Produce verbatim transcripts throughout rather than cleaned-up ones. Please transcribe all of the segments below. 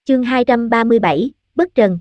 Chương hai trăm ba mươi bảy, Bất Trần.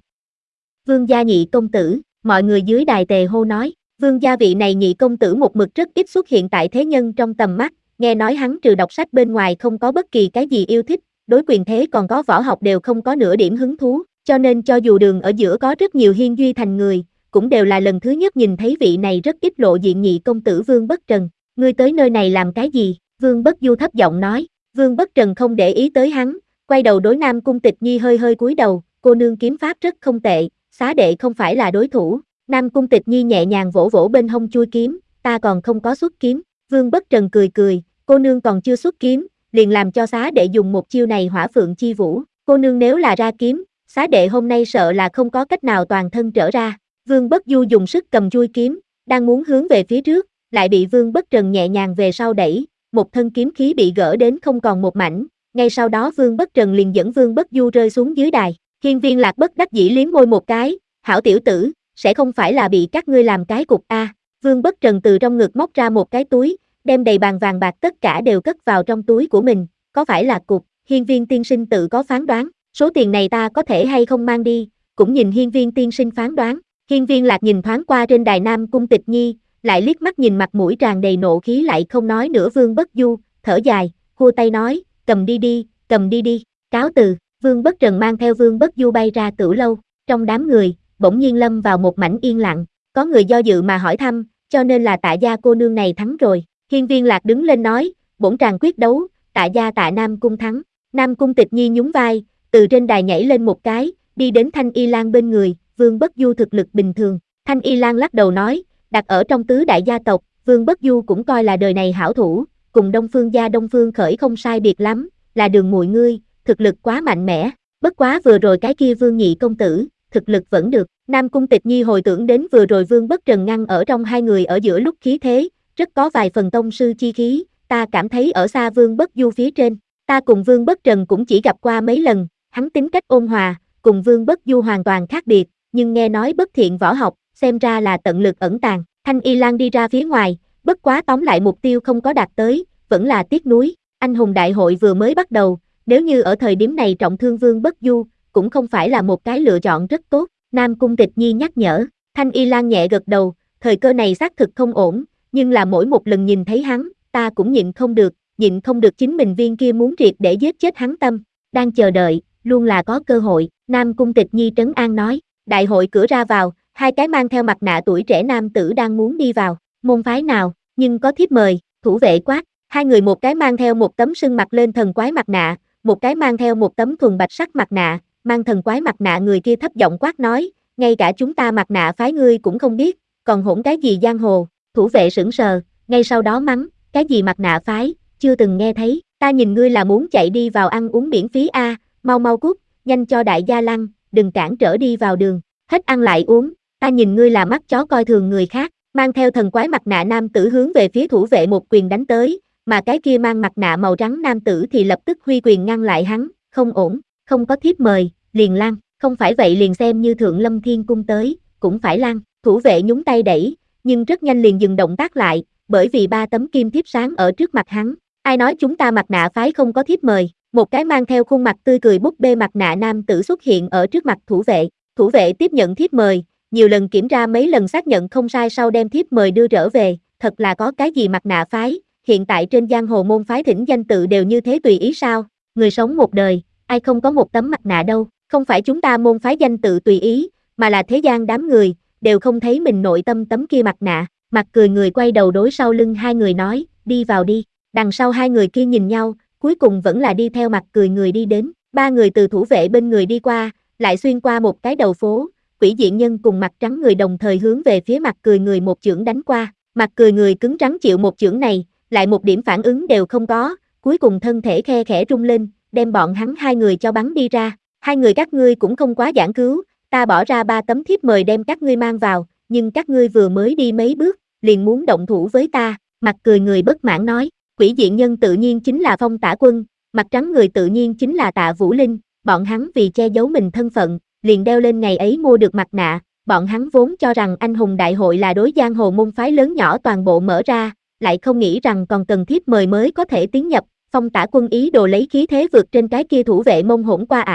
Vương gia nhị công tử, mọi người dưới đài tề hô nói, vương gia vị này nhị công tử một mực rất ít xuất hiện tại thế nhân trong tầm mắt, nghe nói hắn trừ đọc sách bên ngoài không có bất kỳ cái gì yêu thích, đối quyền thế còn có võ học đều không có nửa điểm hứng thú, cho nên cho dù đường ở giữa có rất nhiều hiên duy thành người, cũng đều là lần thứ nhất nhìn thấy vị này rất ít lộ diện nhị công tử Vương Bất Trần. Ngươi tới nơi này làm cái gì? Vương Bất Du thấp giọng nói. Vương Bất Trần không để ý tới hắn, quay đầu đối Nam Cung Tịch Nhi hơi hơi cúi đầu, cô nương kiếm pháp rất không tệ, xá đệ không phải là đối thủ. Nam Cung Tịch Nhi nhẹ nhàng vỗ vỗ bên hông chui kiếm, ta còn không có xuất kiếm. Vương Bất Trần cười cười, cô nương còn chưa xuất kiếm, liền làm cho xá đệ dùng một chiêu này Hỏa Phượng Chi Vũ. Cô nương nếu là ra kiếm, xá đệ hôm nay sợ là không có cách nào toàn thân trở ra. Vương Bất Du dùng sức cầm chui kiếm, đang muốn hướng về phía trước, lại bị Vương Bất Trần nhẹ nhàng về sau đẩy, một thân kiếm khí bị gỡ đến không còn một mảnh. Ngay sau đó Vương Bất Trần liền dẫn Vương Bất Du rơi xuống dưới đài. Hiên Viên Lạc bất đắc dĩ liếm môi một cái, hảo tiểu tử, sẽ không phải là bị các ngươi làm cái cục a? À. Vương Bất Trần từ trong ngực móc ra một cái túi, đem đầy bàn vàng bạc tất cả đều cất vào trong túi của mình, có phải là cục? Hiên Viên tiên sinh tự có phán đoán, số tiền này ta có thể hay không mang đi, cũng nhìn Hiên Viên tiên sinh phán đoán. Hiên Viên Lạc nhìn thoáng qua trên đài Nam Cung Tịch Nhi, lại liếc mắt nhìn mặt mũi tràn đầy nộ khí lại không nói nữa Vương Bất Du, thở dài, khua tay nói, cầm đi đi, cầm đi đi, cáo từ. Vương Bất Trần mang theo Vương Bất Du bay ra Tửu lâu, trong đám người, bỗng nhiên lâm vào một mảnh yên lặng, có người do dự mà hỏi thăm, cho nên là Tạ gia cô nương này thắng rồi. Hiên Viên Lạc đứng lên nói, bổn tràng quyết đấu, Tạ gia Tạ Nam Cung thắng. Nam Cung Tịch Nhi nhún vai, từ trên đài nhảy lên một cái, đi đến Thanh Y Lan bên người, Vương Bất Du thực lực bình thường. Thanh Y Lan lắc đầu nói, đặt ở trong tứ đại gia tộc, Vương Bất Du cũng coi là đời này hảo thủ, cùng Đông Phương gia Đông Phương Khởi không sai biệt lắm, là đường muội ngươi, thực lực quá mạnh mẽ, bất quá vừa rồi cái kia Vương nhị công tử, thực lực vẫn được. Nam Cung Tịch Nhi hồi tưởng đến vừa rồi Vương Bất Trần ngăn ở trong hai người ở giữa lúc khí thế, rất có vài phần tông sư chi khí, ta cảm thấy ở xa Vương Bất Du phía trên, ta cùng Vương Bất Trần cũng chỉ gặp qua mấy lần, hắn tính cách ôn hòa, cùng Vương Bất Du hoàn toàn khác biệt, nhưng nghe nói bất thiện võ học, xem ra là tận lực ẩn tàng. Thanh Y Lan đi ra phía ngoài, bất quá tóm lại mục tiêu không có đạt tới, vẫn là tiếc nuối. Anh hùng đại hội vừa mới bắt đầu, nếu như ở thời điểm này trọng thương Vương Bất Du, cũng không phải là một cái lựa chọn rất tốt. Nam Cung Tịch Nhi nhắc nhở, Thanh Y Lan nhẹ gật đầu, thời cơ này xác thực không ổn, nhưng là mỗi một lần nhìn thấy hắn, ta cũng nhịn không được, nhịn không được chính mình viên kia muốn triệt để giết chết hắn tâm, đang chờ đợi, luôn là có cơ hội. Nam Cung Tịch Nhi trấn an nói, đại hội cửa ra vào, hai cái mang theo mặt nạ tuổi trẻ nam tử đang muốn đi vào, môn phái nào, nhưng có thiếp mời, thủ vệ quát, hai người một cái mang theo một tấm sưng mặt lên thần quái mặt nạ, một cái mang theo một tấm thuần bạch sắc mặt nạ, mang thần quái mặt nạ người kia thấp giọng quát nói, ngay cả chúng ta mặt nạ phái ngươi cũng không biết, còn hỗn cái gì giang hồ. Thủ vệ sững sờ, ngay sau đó mắng, cái gì mặt nạ phái, chưa từng nghe thấy, ta nhìn ngươi là muốn chạy đi vào ăn uống miễn phí a, à, mau mau cút, nhanh cho đại gia lăn, đừng cản trở đi vào đường, hết ăn lại uống, ta nhìn ngươi là mắt chó coi thường người khác. Mang theo thần quái mặt nạ nam tử hướng về phía thủ vệ một quyền đánh tới, mà cái kia mang mặt nạ màu trắng nam tử thì lập tức huy quyền ngăn lại hắn, không ổn, không có thiếp mời, liền lăn, không phải vậy liền xem như Thượng Lâm Thiên Cung tới, cũng phải lăn. Thủ vệ nhúng tay đẩy, nhưng rất nhanh liền dừng động tác lại, bởi vì ba tấm kim thiếp sáng ở trước mặt hắn. Ai nói chúng ta mặt nạ phái không có thiếp mời? Một cái mang theo khuôn mặt tươi cười búp bê mặt nạ nam tử xuất hiện ở trước mặt thủ vệ. Thủ vệ tiếp nhận thiếp mời, nhiều lần kiểm tra mấy lần xác nhận không sai sau đem thiếp mời đưa trở về, thật là có cái gì mặt nạ phái, hiện tại trên giang hồ môn phái thỉnh danh tự đều như thế tùy ý sao? Người sống một đời, ai không có một tấm mặt nạ đâu, không phải chúng ta môn phái danh tự tùy ý, mà là thế gian đám người, đều không thấy mình nội tâm tấm kia mặt nạ. Mặt cười người quay đầu đối sau lưng hai người nói, đi vào đi. Đằng sau hai người kia nhìn nhau, cuối cùng vẫn là đi theo mặt cười người đi đến. Ba người từ thủ vệ bên người đi qua, lại xuyên qua một cái đầu phố, Quỷ Diện Nhân cùng mặt trắng người đồng thời hướng về phía mặt cười người một chưởng đánh qua. Mặt cười người cứng rắn chịu một chưởng này, lại một điểm phản ứng đều không có, cuối cùng thân thể khe khẽ rung lên, đem bọn hắn hai người cho bắn đi ra. Hai người các ngươi cũng không quá giảng cứu, ta bỏ ra ba tấm thiếp mời đem các ngươi mang vào, nhưng các ngươi vừa mới đi mấy bước, liền muốn động thủ với ta. Mặt cười người bất mãn nói, Quỷ Diện Nhân tự nhiên chính là Phong Tả Quân, mặt trắng người tự nhiên chính là Tạ Vũ Linh, bọn hắn vì che giấu mình thân phận, liền đeo lên ngày ấy mua được mặt nạ, bọn hắn vốn cho rằng anh hùng đại hội là đối giang hồ môn phái lớn nhỏ toàn bộ mở ra, lại không nghĩ rằng còn cần thiếp mời mới có thể tiến nhập. Phong Tả Quân ý đồ lấy khí thế vượt trên cái kia thủ vệ mông hỗn qua ải,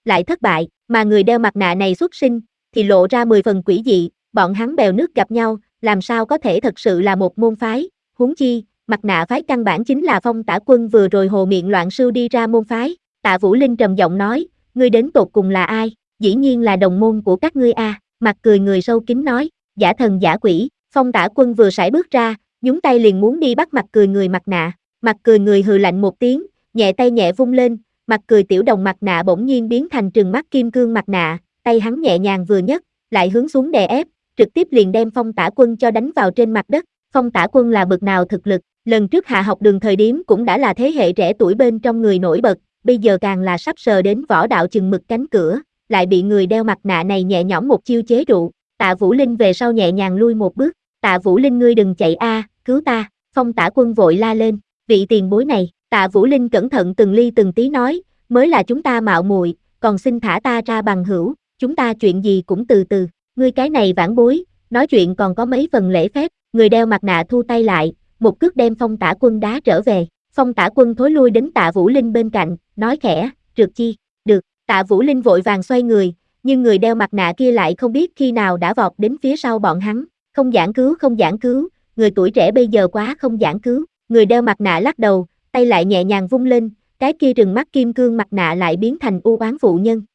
lại thất bại, mà người đeo mặt nạ này xuất sinh, thì lộ ra mười phần quỷ dị, bọn hắn bèo nước gặp nhau, làm sao có thể thật sự là một môn phái, huống chi, mặt nạ phái căn bản chính là Phong Tả Quân vừa rồi hồ miệng loạn sưu đi ra môn phái. Tạ Vũ Linh trầm giọng nói, ngươi đến tột cùng là ai? Dĩ nhiên là đồng môn của các ngươi a. Mặt cười người sâu kín nói, giả thần giả quỷ. Phong Tả Quân vừa sải bước ra, nhúng tay liền muốn đi bắt mặt cười người mặt nạ. Mặt cười người hừ lạnh một tiếng, nhẹ tay nhẹ vung lên, mặt cười tiểu đồng mặt nạ bỗng nhiên biến thành trừng mắt kim cương mặt nạ, tay hắn nhẹ nhàng vừa nhấc, lại hướng xuống đè ép, trực tiếp liền đem Phong Tả Quân cho đánh vào trên mặt đất. Phong Tả Quân là bậc nào thực lực, lần trước hạ học đường thời điểm cũng đã là thế hệ trẻ tuổi bên trong người nổi bật, bây giờ càng là sắp sờ đến võ đạo chừng mực cánh cửa, lại bị người đeo mặt nạ này nhẹ nhõm một chiêu chế trụ. Tạ Vũ Linh về sau nhẹ nhàng lui một bước, Tạ Vũ Linh ngươi đừng chạy a, cứu ta. Phong Tả Quân vội la lên, vị tiền bối này. Tạ Vũ Linh cẩn thận từng ly từng tí nói, mới là chúng ta mạo muội, còn xin thả ta ra bằng hữu, chúng ta chuyện gì cũng từ từ, ngươi cái này vãn bối, nói chuyện còn có mấy phần lễ phép. Người đeo mặt nạ thu tay lại, một cước đem Phong Tả Quân đá trở về. Phong Tả Quân thối lui đến Tạ Vũ Linh bên cạnh, nói khẽ, trượt chi, được. Tạ Vũ Linh vội vàng xoay người, nhưng người đeo mặt nạ kia lại không biết khi nào đã vọt đến phía sau bọn hắn, không giảng cứu không giảng cứu, người tuổi trẻ bây giờ quá không giảng cứu. Người đeo mặt nạ lắc đầu, tay lại nhẹ nhàng vung lên, cái kia rừng mắt kim cương mặt nạ lại biến thành u oán phụ nhân.